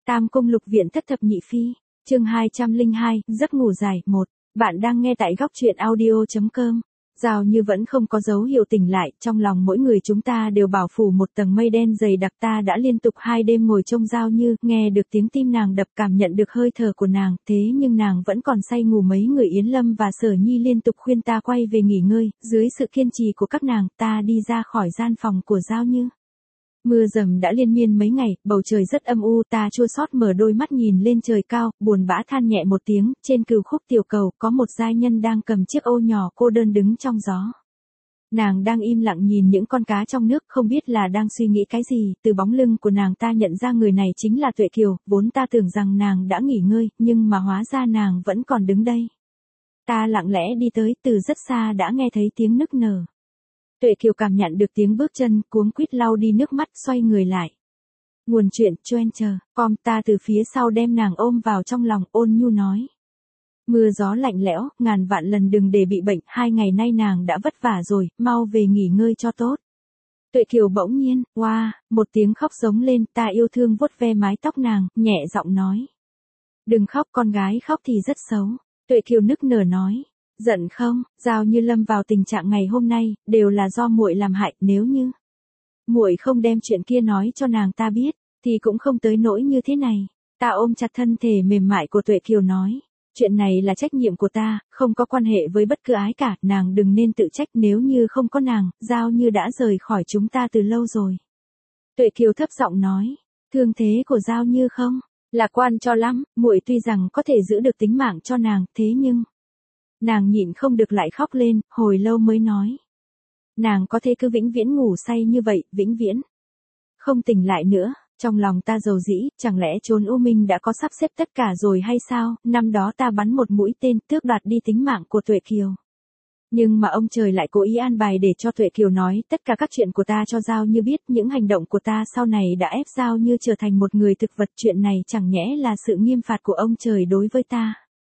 Tam Cung Lục Viện Thất Thập Nhị Phi, chương 202, giấc ngủ dài, 1. Bạn đang nghe tại góc truyện audio.com. Giao Như vẫn không có dấu hiệu tỉnh lại, trong lòng mỗi người chúng ta đều bảo phủ một tầng mây đen dày đặc. Ta đã liên tục 2 đêm ngồi trông Giao Như, nghe được tiếng tim nàng đập, cảm nhận được hơi thở của nàng, thế nhưng nàng vẫn còn say ngủ. Mấy người Yến Lâm và Sở Nhi liên tục khuyên ta quay về nghỉ ngơi, dưới sự kiên trì của các nàng, ta đi ra khỏi gian phòng của Giao Như. Mưa dầm đã liên miên mấy ngày, bầu trời rất âm u, ta chua xót mở đôi mắt nhìn lên trời cao, buồn bã than nhẹ một tiếng. Trên cửu khúc tiểu cầu có một giai nhân đang cầm chiếc ô nhỏ cô đơn đứng trong gió. Nàng đang im lặng nhìn những con cá trong nước, không biết là đang suy nghĩ cái gì. Từ bóng lưng của nàng ta nhận ra người này chính là Tuệ Kiều, vốn ta tưởng rằng nàng đã nghỉ ngơi, nhưng mà hóa ra nàng vẫn còn đứng đây. Ta lặng lẽ đi tới, từ rất xa đã nghe thấy tiếng nức nở. Tuệ Kiều cảm nhận được tiếng bước chân, cuống quýt lau đi nước mắt, xoay người lại. Nguồn chuyện Twitter.com. Ta từ phía sau đem nàng ôm vào trong lòng, ôn nhu nói. Mưa gió lạnh lẽo, ngàn vạn lần đừng để bị bệnh, 2 ngày nay nàng đã vất vả rồi, mau về nghỉ ngơi cho tốt. Tuệ Kiều bỗng nhiên, một tiếng khóc giống lên, ta yêu thương vuốt ve mái tóc nàng, nhẹ giọng nói. Đừng khóc, con gái khóc thì rất xấu. Tuệ Kiều nức nở nói. Giận không, Giao Như lâm vào tình trạng ngày hôm nay, đều là do muội làm hại. Nếu như muội không đem chuyện kia nói cho nàng ta biết, thì cũng không tới nỗi như thế này. Ta ôm chặt thân thể mềm mại của Tuệ Kiều nói, chuyện này là trách nhiệm của ta, không có quan hệ với bất cứ ai cả, nàng đừng nên tự trách. Nếu như không có nàng, Giao Như đã rời khỏi chúng ta từ lâu rồi. Tuệ Kiều thấp giọng nói, thương thế của Giao Như không lạc quan cho lắm, muội tuy rằng có thể giữ được tính mạng cho nàng, thế nhưng nàng nhịn không được lại khóc lên, hồi lâu mới nói. Nàng có thể cứ vĩnh viễn ngủ say như vậy, vĩnh viễn không tỉnh lại nữa. Trong lòng ta dầu dĩ, chẳng lẽ chốn U Minh đã có sắp xếp tất cả rồi hay sao? Năm đó ta bắn một mũi tên, tước đoạt đi tính mạng của Tuệ Kiều. Nhưng mà ông trời lại cố ý an bài để cho Tuệ Kiều nói tất cả các chuyện của ta cho Giao Như biết. Những hành động của ta sau này đã ép Giao Như trở thành một người thực vật. Chuyện này chẳng nhẽ là sự nghiêm phạt của ông trời đối với ta.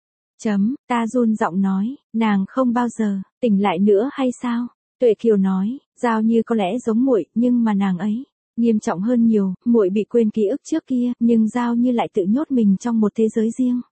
Ta run giọng nói, nàng không bao giờ tỉnh lại nữa hay sao? Tuệ Kiều nói, Giao Như có lẽ giống muội, nhưng mà nàng ấy nghiêm trọng hơn nhiều. Muội bị quên ký ức trước kia, nhưng Giao Như lại tự nhốt mình trong một thế giới riêng.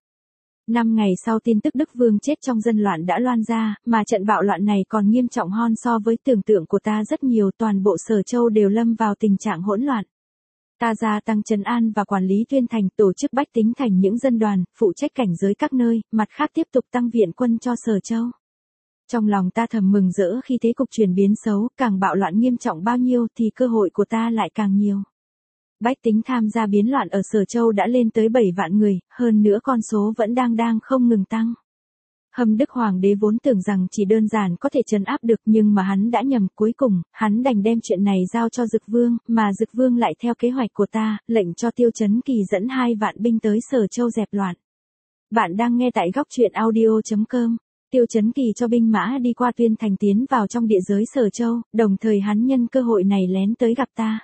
5 ngày sau tin tức Đức Vương chết trong dân loạn đã loan ra, mà trận bạo loạn này còn nghiêm trọng hơn so với tưởng tượng của ta rất nhiều. Toàn bộ Sở Châu đều lâm vào tình trạng hỗn loạn. Ta gia tăng trấn an và quản lý tuyên thành, tổ chức bách tính thành những dân đoàn, phụ trách cảnh giới các nơi, mặt khác tiếp tục tăng viện quân cho Sở Châu. Trong lòng ta thầm mừng rỡ khi thế cục chuyển biến xấu, càng bạo loạn nghiêm trọng bao nhiêu thì cơ hội của ta lại càng nhiều. Bách tính tham gia biến loạn ở Sở Châu đã lên tới 7 vạn người, hơn nữa con số vẫn đang không ngừng tăng. Hâm Đức Hoàng đế vốn tưởng rằng chỉ đơn giản có thể trấn áp được, nhưng mà hắn đã nhầm. Cuối cùng, hắn đành đem chuyện này giao cho Dực Vương, mà Dực Vương lại theo kế hoạch của ta, lệnh cho Tiêu Chấn Kỳ dẫn 2 vạn binh tới Sở Châu dẹp loạn. Bạn đang nghe tại góc truyện audio.com. Tiêu Chấn Kỳ cho binh mã đi qua Tuyên Thành tiến vào trong địa giới Sở Châu, đồng thời hắn nhân cơ hội này lén tới gặp ta.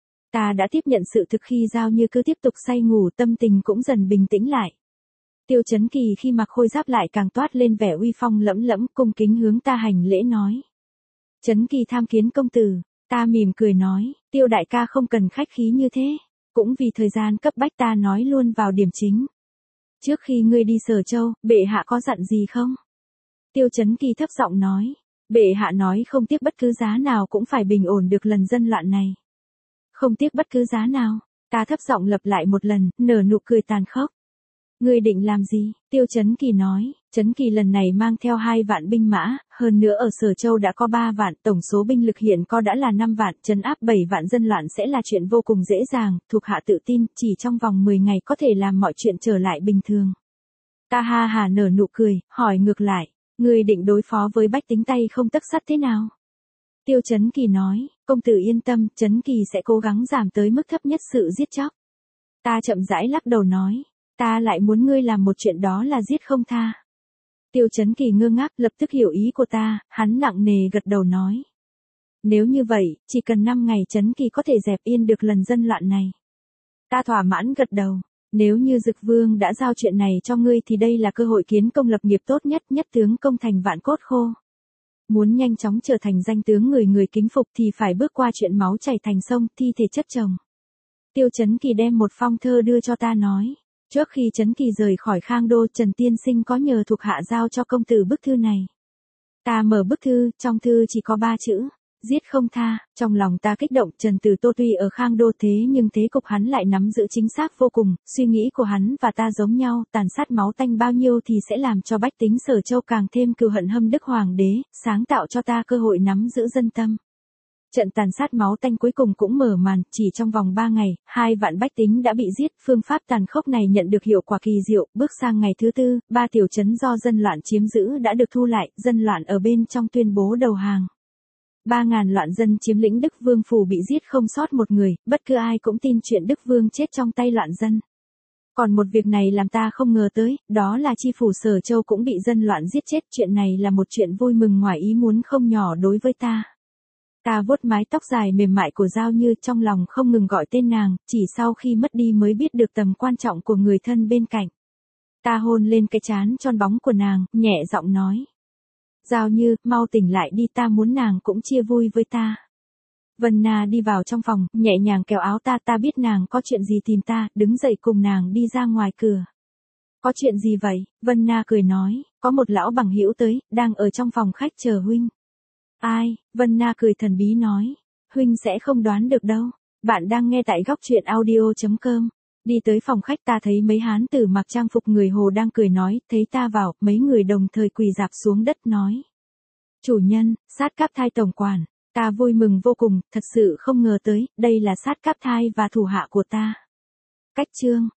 Ta đã tiếp nhận sự thực khi Giao Như cứ tiếp tục say ngủ, tâm tình cũng dần bình tĩnh lại. Tiêu Chấn Kỳ khi mặc khôi giáp lại càng toát lên vẻ uy phong lẫm lẫm, cung kính hướng ta hành lễ nói. Chấn Kỳ tham kiến công tử. Ta mỉm cười nói, Tiêu đại ca không cần khách khí như thế. Cũng vì thời gian cấp bách ta nói luôn vào điểm chính. Trước khi ngươi đi Sở Châu, bệ hạ có dặn gì không? Tiêu Chấn Kỳ thấp giọng nói. Bệ hạ nói không tiếc bất cứ giá nào cũng phải bình ổn được lần dân loạn này. Không tiếc bất cứ giá nào. Ta thấp giọng lặp lại một lần, nở nụ cười tàn khốc. Ngươi định làm gì? Tiêu Chấn Kỳ nói, Chấn Kỳ lần này mang theo 2 vạn binh mã, hơn nữa ở Sở Châu đã có 3 vạn, tổng số binh lực hiện có đã là 5 vạn, trấn áp 7 vạn dân loạn sẽ là chuyện vô cùng dễ dàng. Thuộc hạ tự tin, chỉ trong vòng 10 ngày có thể làm mọi chuyện trở lại bình thường. Ta ha hà nở nụ cười, hỏi ngược lại, ngươi định đối phó với bách tính tay không tấc sắt thế nào? Tiêu Chấn Kỳ nói, công tử yên tâm, Chấn Kỳ sẽ cố gắng giảm tới mức thấp nhất sự giết chóc. Ta chậm rãi lắc đầu nói, ta lại muốn ngươi làm một chuyện, đó là giết không tha. Tiêu Chấn Kỳ ngơ ngác, lập tức hiểu ý của ta, hắn nặng nề gật đầu nói. Nếu như vậy, chỉ cần 5 ngày Chấn Kỳ có thể dẹp yên được lần dân loạn này. Ta thỏa mãn gật đầu. Nếu như Dực Vương đã giao chuyện này cho ngươi thì đây là cơ hội kiến công lập nghiệp tốt nhất, nhất tướng công thành vạn cốt khô. Muốn nhanh chóng trở thành danh tướng người người kính phục thì phải bước qua chuyện máu chảy thành sông, thi thể chất chồng. Tiêu Chấn Kỳ đem một phong thơ đưa cho ta nói. Trước khi Chấn Kỳ rời khỏi Khang Đô, Trần Tiên Sinh có nhờ thuộc hạ giao cho công tử bức thư này. Ta mở bức thư, trong thư chỉ có 3 chữ. Giết không tha. Trong lòng ta kích động. Trần Tử Tô tuy ở Khang Đô thế nhưng thế cục hắn lại nắm giữ chính xác vô cùng. Suy nghĩ của hắn và ta giống nhau. Tàn sát máu tanh bao nhiêu thì sẽ làm cho bách tính Sở Châu càng thêm cừu hận hâm đức hoàng đế. Sáng tạo cho ta cơ hội nắm giữ dân tâm. Trận tàn sát máu tanh cuối cùng cũng mở màn. Chỉ trong vòng 3 ngày, 2 vạn bách tính đã bị giết. Phương pháp tàn khốc này nhận được hiệu quả kỳ diệu. Bước sang ngày thứ 4, 3 tiểu trấn do dân loạn chiếm giữ đã được thu lại. Dân loạn ở bên trong tuyên bố đầu hàng. 3.000 loạn dân chiếm lĩnh Đức Vương phủ bị giết không sót một người, bất cứ ai cũng tin chuyện Đức Vương chết trong tay loạn dân. Còn một việc này làm ta không ngờ tới, đó là chi phủ Sở Châu cũng bị dân loạn giết chết. Chuyện này là một chuyện vui mừng ngoài ý muốn không nhỏ đối với ta. Ta vuốt mái tóc dài mềm mại của Giao Như, trong lòng không ngừng gọi tên nàng, chỉ sau khi mất đi mới biết được tầm quan trọng của người thân bên cạnh. Ta hôn lên cái trán tròn bóng của nàng, nhẹ giọng nói. Giao Như, mau tỉnh lại đi, ta muốn nàng cũng chia vui với ta. Vân Na đi vào trong phòng, nhẹ nhàng kéo áo ta, ta biết nàng có chuyện gì tìm ta, đứng dậy cùng nàng đi ra ngoài cửa. Có chuyện gì vậy? Vân Na cười nói, có một lão bằng hữu tới, đang ở trong phòng khách chờ huynh. Ai? Vân Na cười thần bí nói, huynh sẽ không đoán được đâu. Bạn đang nghe tại góc truyện audio.com. Đi tới phòng khách ta thấy mấy hán tử mặc trang phục người Hồ đang cười nói, thấy ta vào, mấy người đồng thời quỳ rạp xuống đất nói. Chủ nhân, Sát Cáp Thai tổng quản. Ta vui mừng vô cùng, thật sự không ngờ tới, đây là Sát Cáp Thai và thủ hạ của ta. Cách chương.